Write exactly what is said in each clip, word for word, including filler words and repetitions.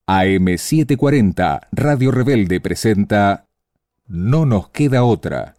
A eme setecientos cuarenta, Radio Rebelde presenta No nos queda otra.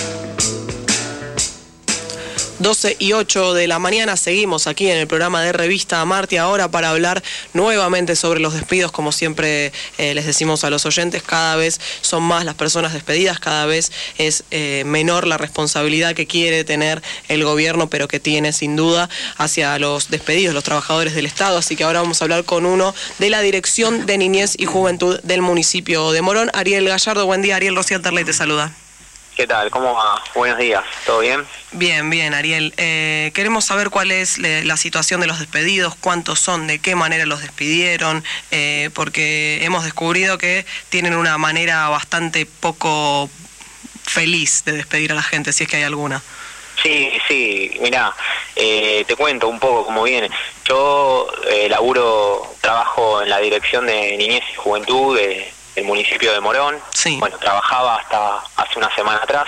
doce y ocho de la mañana seguimos aquí en el programa de Revista Marti ahora para hablar nuevamente sobre los despidos. Como siempre eh, les decimos a los oyentes, cada vez son más las personas despedidas, cada vez es eh, menor la responsabilidad que quiere tener el gobierno, pero que tiene sin duda hacia los despedidos, los trabajadores del Estado. Así que ahora vamos a hablar con uno de la Dirección de Niñez y Juventud del municipio de Morón, Ariel Gallardo. Buen día, Ariel. Rocío Terley te saluda. ¿Qué tal? ¿Cómo va? Buenos días. ¿Todo bien? Bien, bien, Ariel. Eh, queremos saber cuál es le, la situación de los despedidos, cuántos son, de qué manera los despidieron, eh, porque hemos descubrido que tienen una manera bastante poco feliz de despedir a la gente, si es que hay alguna. Sí, sí, mirá, eh, te cuento un poco cómo viene. Yo eh, laburo, trabajo en la Dirección de Niñez y Juventud de... el municipio de Morón. Sí. Bueno, trabajaba hasta hace una semana atrás.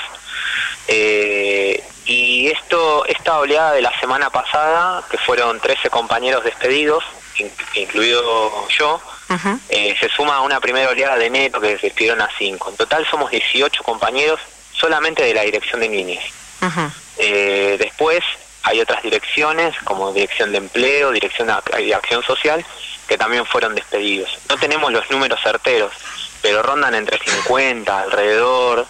Eh, y esto, esta oleada de la semana pasada, que fueron trece compañeros despedidos, in, incluido yo, uh-huh. eh, se suma a una primera oleada de enero que se despidieron a cinco. En total somos dieciocho compañeros solamente de la Dirección de Niñez. Uh-huh. Eh, después hay otras direcciones, como Dirección de Empleo, Dirección de, de Acción Social, que también fueron despedidos. No tenemos los números certeros, pero rondan entre cincuenta, alrededor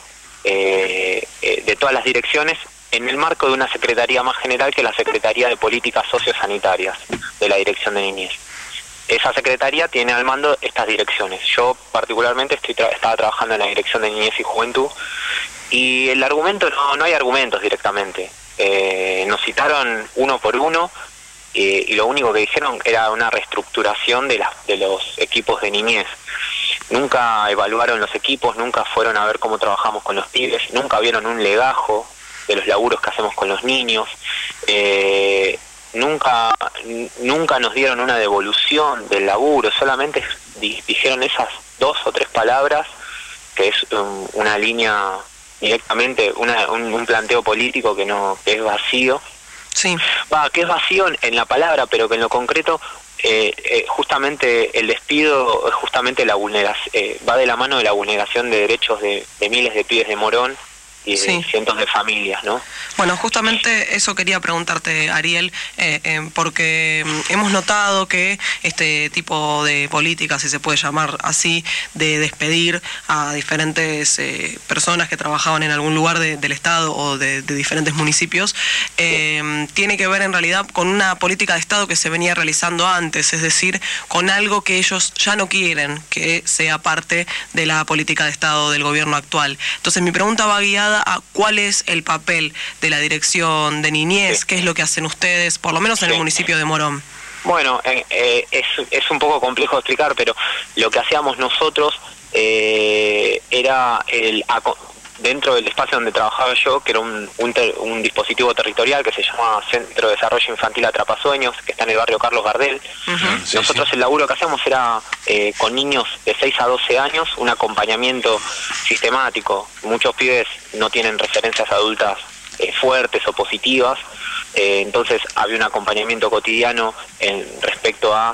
eh, eh, de todas las direcciones, en el marco de una secretaría más general que la Secretaría de Políticas Sociosanitarias de la Dirección de Niñez. Esa secretaría tiene al mando estas direcciones. Yo particularmente estoy tra- estaba trabajando en la Dirección de Niñez y Juventud, y el argumento, no, no hay argumentos directamente. Eh, nos citaron uno por uno, eh, y lo único que dijeron era una reestructuración de, las, de los equipos de niñez. Nunca evaluaron los equipos, nunca fueron a ver cómo trabajamos con los pibes, nunca vieron un legajo de los laburos que hacemos con los niños, eh, nunca, n- nunca nos dieron una devolución del laburo, solamente di- dijeron esas dos o tres palabras, que es um, una línea directamente, una, un, un planteo político que no que es vacío. Sí. Va, que es vacío en, en la palabra, pero que en lo concreto eh, eh, justamente el despido es justamente la vulneración, eh, va de la mano de la vulneración de derechos de, de miles de pibes de Morón y de sí. cientos de familias, ¿no? Bueno, justamente eso quería preguntarte, Ariel, eh, eh, porque hemos notado que este tipo de política, si se puede llamar así, de despedir a diferentes eh, personas que trabajaban en algún lugar de, del Estado o de, de diferentes municipios, eh, sí. tiene que ver en realidad con una política de Estado que se venía realizando antes, es decir, con algo que ellos ya no quieren que sea parte de la política de Estado del gobierno actual. Entonces mi pregunta va guiada a cuál es el papel de la Dirección de Niñez, sí. qué es lo que hacen ustedes, por lo menos en sí. el municipio de Morón. Bueno, eh, eh, es, es un poco complejo de explicar, pero lo que hacíamos nosotros eh, era el dentro del espacio donde trabajaba yo, que era un, un, ter, un dispositivo territorial que se llama Centro de Desarrollo Infantil Atrapasueños, que está en el barrio Carlos Gardel. Uh-huh. Sí, nosotros sí. el laburo que hacíamos era eh, con niños de seis a doce años, un acompañamiento sistemático. Muchos pibes no tienen referencias adultas eh, fuertes o positivas, eh, entonces había un acompañamiento cotidiano en respecto a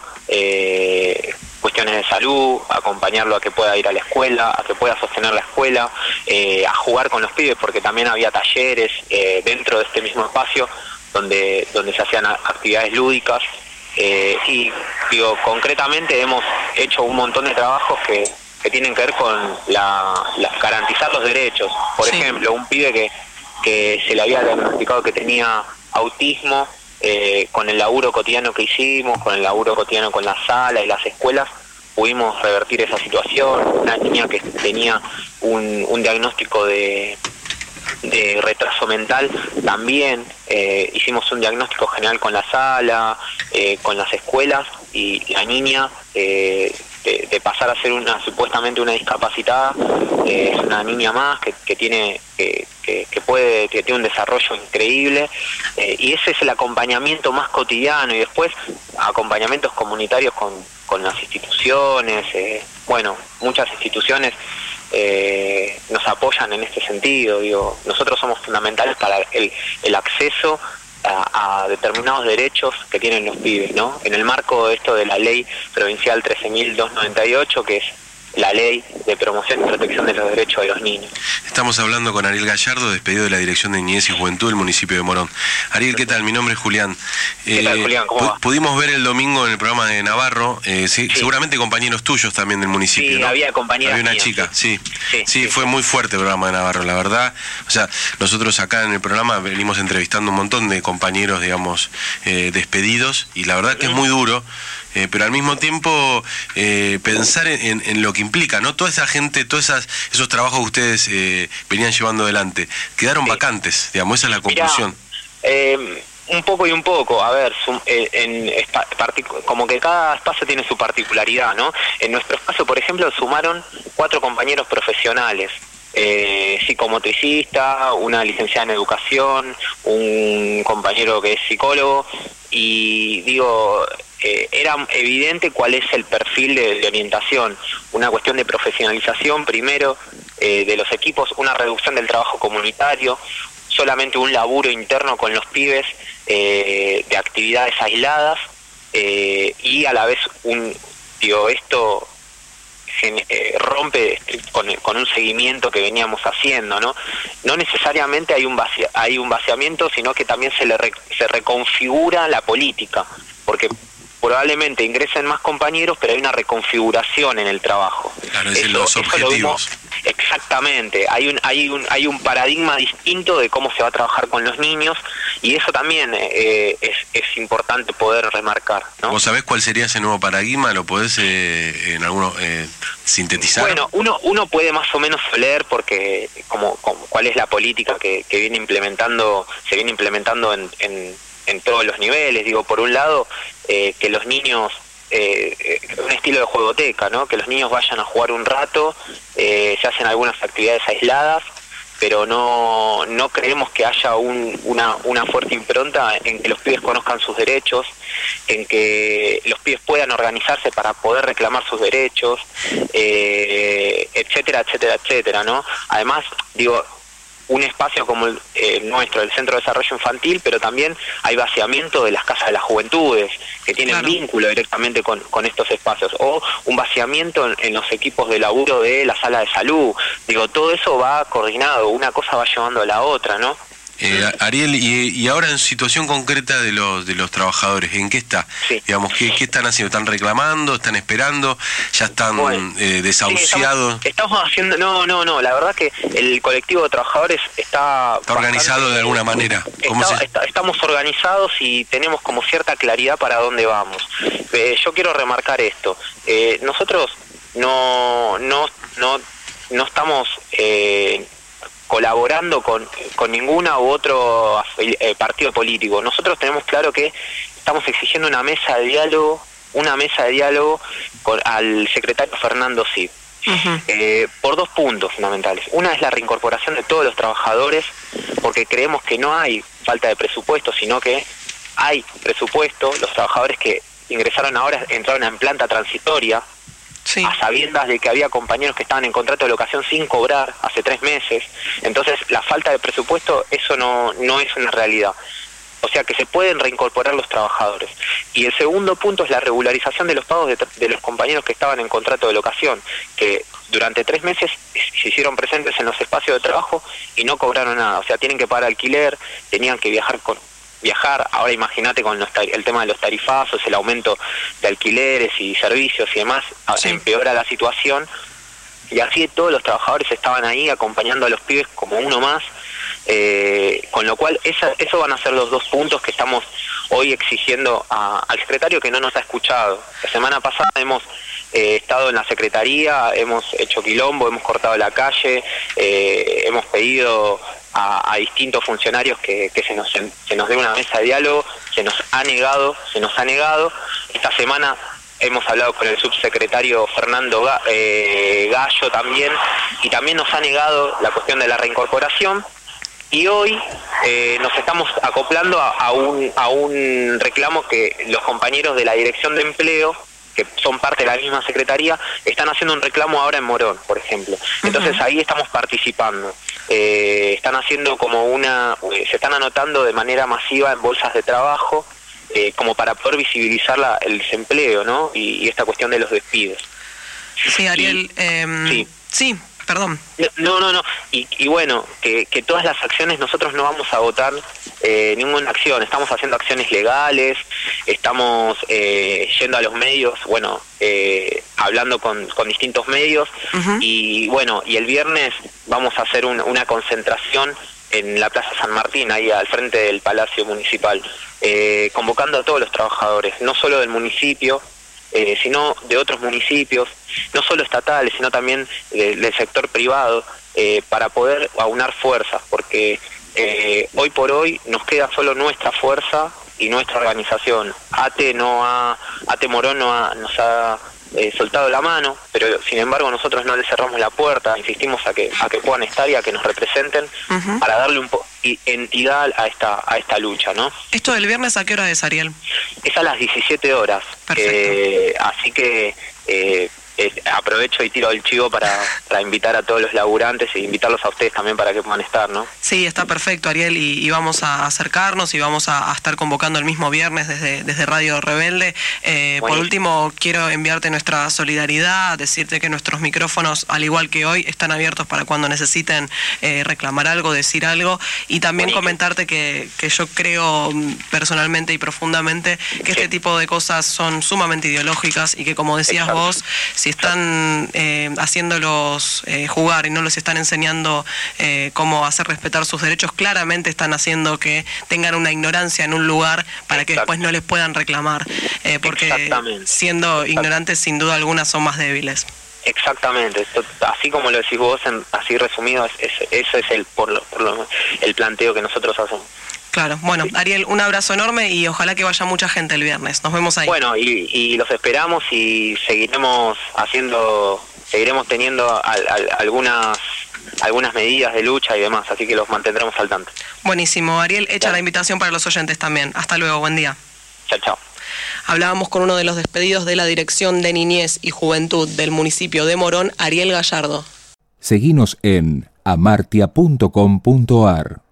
eh, cuestiones de salud, acompañarlo a que pueda ir a la escuela, a que pueda sostener la escuela, eh, a jugar con los pibes, porque también había talleres eh, dentro de este mismo espacio donde donde se hacían actividades lúdicas, eh, y digo, concretamente hemos hecho un montón de trabajos que, que tienen que ver con la, la garantizar los derechos. Por sí. ejemplo, un pibe que, que se le había diagnosticado que tenía autismo, Eh, con el laburo cotidiano que hicimos, con el laburo cotidiano con la sala y las escuelas, pudimos revertir esa situación. Una niña que tenía un, un diagnóstico de, de retraso mental, también eh, hicimos un diagnóstico general con la sala, eh, con las escuelas, y la niña eh, de, de pasar a ser una supuestamente una discapacitada, eh, es una niña más que, que tiene que, que, que puede que tiene un desarrollo increíble, eh, y ese es el acompañamiento más cotidiano, y después acompañamientos comunitarios con, con las instituciones, eh, bueno, muchas instituciones eh, nos apoyan en este sentido. Digo, nosotros somos fundamentales para el, el acceso a, a determinados derechos que tienen los pibes, ¿no? En el marco de esto de la ley provincial trece mil doscientos noventa y ocho, que es la ley de promoción y protección de los derechos de los niños. Estamos hablando con Ariel Gallardo, despedido de la Dirección de Niñez y Juventud del municipio de Morón. Ariel, ¿qué tal? Mi nombre es Julián. ¿Qué tal, Julián? ¿Cómo va? Pudimos ver el domingo en el programa de Navarro, eh, sí, sí. seguramente compañeros tuyos también del municipio, sí, ¿no? había compañeras Había una mías, chica, sí. Sí, sí, sí, sí, fue muy fuerte el programa de Navarro, la verdad. O sea, nosotros acá en el programa venimos entrevistando un montón de compañeros, digamos, eh, despedidos, y la verdad que es muy duro. Eh, pero al mismo tiempo eh, pensar en, en lo que implica, ¿no? Toda esa gente, todos esas, esos trabajos que ustedes eh, venían llevando adelante, quedaron sí. vacantes, digamos, esa es la conclusión. Mirá, eh, un poco y un poco, a ver, sum, eh, en, como que cada espacio tiene su particularidad, ¿no? En nuestro espacio, por ejemplo, sumaron cuatro compañeros profesionales. Eh, psicomotricista, una licenciada en educación, un compañero que es psicólogo, y digo, eh, era evidente cuál es el perfil de, de orientación, una cuestión de profesionalización primero eh, de los equipos, una reducción del trabajo comunitario, solamente un laburo interno con los pibes eh, de actividades aisladas eh, y a la vez un, digo, esto Eh, rompe con, con un seguimiento que veníamos haciendo, ¿no? No necesariamente hay un vacia, hay un vaciamiento, sino que también se le re, se reconfigura la política, porque probablemente ingresen más compañeros, pero hay una reconfiguración en el trabajo. Claro, es los objetivos. Exactamente, hay un hay un hay un paradigma distinto de cómo se va a trabajar con los niños, y eso también eh, es, es importante poder remarcar, ¿no? ¿Vos sabés cuál sería ese nuevo paradigma? ¿Lo podés eh, en alguno eh, sintetizar? Bueno, uno uno puede más o menos leer porque como, como cuál es la política que, que viene implementando se viene implementando en, en, en todos los niveles. Digo, por un lado eh, que los niños Eh, eh, un estilo de juegoteca, ¿no? Que los niños vayan a jugar un rato, eh, se hacen algunas actividades aisladas, pero no no creemos que haya un, una, una fuerte impronta en que los pibes conozcan sus derechos, en que los pibes puedan organizarse para poder reclamar sus derechos, eh, etcétera, etcétera, etcétera, ¿no? Además, digo, un espacio como el eh, nuestro, el Centro de Desarrollo Infantil, pero también hay vaciamiento de las casas de las juventudes, que tienen claro. vínculo directamente con, con estos espacios, o un vaciamiento en, en los equipos de laburo de la sala de salud. Digo, todo eso va coordinado, una cosa va llevando a la otra, ¿no? Eh, Ariel, y, y ahora en situación concreta de los de los trabajadores, ¿en qué está? Sí. Digamos, ¿qué, ¿qué están haciendo? ¿Están reclamando? ¿Están esperando? ¿Ya están bueno, eh, desahuciados? Sí, estamos, estamos haciendo, no, no, no, la verdad que el colectivo de trabajadores está... ¿Está organizado bastante, de alguna manera? ¿Cómo está, se... está, estamos organizados y tenemos como cierta claridad para dónde vamos. Eh, yo quiero remarcar esto, eh, nosotros no, no, no, no estamos... Eh, colaborando con, con ninguna u otro eh, partido político. Nosotros tenemos claro que estamos exigiendo una mesa de diálogo, una mesa de diálogo con, al secretario Fernando Cid. Uh-huh. eh, por dos puntos fundamentales. Una es la reincorporación de todos los trabajadores, porque creemos que no hay falta de presupuesto, sino que hay presupuesto. Los trabajadores que ingresaron ahora entraron en planta transitoria, sí. a sabiendas de que había compañeros que estaban en contrato de locación sin cobrar hace tres meses. Entonces, la falta de presupuesto, eso no, no es una realidad. O sea que se pueden reincorporar los trabajadores. Y el segundo punto es la regularización de los pagos de, de los compañeros que estaban en contrato de locación, que durante tres meses se hicieron presentes en los espacios de trabajo y no cobraron nada. O sea, tienen que pagar alquiler, tenían que viajar con viajar, ahora imagínate con los el tema de los tarifazos, el aumento de alquileres y servicios y demás, sí. empeora la situación, y así todos los trabajadores estaban ahí acompañando a los pibes como uno más, eh, con lo cual esa, eso van a ser los dos puntos que estamos hoy exigiendo a, al secretario, que no nos ha escuchado. La semana pasada hemos eh, estado en la secretaría, hemos hecho quilombo, hemos cortado la calle, eh, hemos pedido A, a distintos funcionarios que, que se nos se nos dé una mesa de diálogo, se nos ha negado, se nos ha negado. Esta semana hemos hablado con el subsecretario Fernando eh, Gallo también, y también nos ha negado la cuestión de la reincorporación, y hoy eh, nos estamos acoplando a, a, un, a un reclamo que los compañeros de la Dirección de Empleo que son parte de la misma secretaría, están haciendo un reclamo ahora en Morón, por ejemplo. Entonces uh-huh. ahí estamos participando. Eh, están haciendo como una, se están anotando de manera masiva en bolsas de trabajo, eh, como para poder visibilizar la, el desempleo, ¿no? Y, y esta cuestión de los despidos. Sí, Ariel, y, eh, sí. sí. Perdón. No, no, no. Y, y bueno, que, que todas las acciones, nosotros no vamos a votar eh, ninguna acción. Estamos haciendo acciones legales, estamos eh, yendo a los medios, bueno, eh, hablando con, con distintos medios. Uh-huh. Y bueno, y el viernes vamos a hacer un, una concentración en la Plaza San Martín, ahí al frente del Palacio Municipal, eh, convocando a todos los trabajadores, no solo del municipio, Eh, sino de otros municipios, no solo estatales, sino también de, del sector privado, eh, para poder aunar fuerzas, porque eh, hoy por hoy nos queda solo nuestra fuerza y nuestra organización. ATE no ha, ATE Morón no ha, nos ha eh, soltado la mano, pero sin embargo nosotros no les cerramos la puerta, insistimos a que a que puedan estar y a que nos representen, uh-huh. para darle un po entidad a esta a esta lucha, ¿no? ¿Esto del viernes a qué hora es, Ariel? Es a las diecisiete horas. Perfecto. Eh, así que eh, eh, aprovecho y tiro el chivo para, para invitar a todos los laburantes e invitarlos a ustedes también para que puedan estar, ¿no? Sí, está perfecto, Ariel, y, y vamos a acercarnos y vamos a, a estar convocando el mismo viernes desde, desde Radio Rebelde. Eh, por último, quiero enviarte nuestra solidaridad, decirte que nuestros micrófonos, al igual que hoy, están abiertos para cuando necesiten eh, reclamar algo, decir algo, y también Buenísimo. comentarte que, que yo creo personalmente y profundamente que sí. este tipo de cosas son sumamente ideológicas y que, como decías Exacto. vos, si están eh, haciéndolos eh, jugar y no les están enseñando eh, cómo hacer respetar sus derechos, claramente están haciendo que tengan una ignorancia en un lugar para que Exacto. después no les puedan reclamar, eh, porque siendo ignorantes sin duda alguna son más débiles. Exactamente, esto, así como lo decís vos, en, así resumido, es, es, eso es el, por lo, por lo, el planteo que nosotros hacemos. Claro, bueno, Ariel, un abrazo enorme y ojalá que vaya mucha gente el viernes. Nos vemos ahí. Bueno, y, y los esperamos y seguiremos haciendo, seguiremos teniendo al, al, algunas algunas medidas de lucha y demás, así que los mantendremos al tanto. Buenísimo, Ariel, hecha la invitación para los oyentes también. Hasta luego, buen día. Chao, chao. Hablábamos con uno de los despedidos de la Dirección de Niñez y Juventud del municipio de Morón, Ariel Gallardo. Seguinos en amartia punto com punto ar.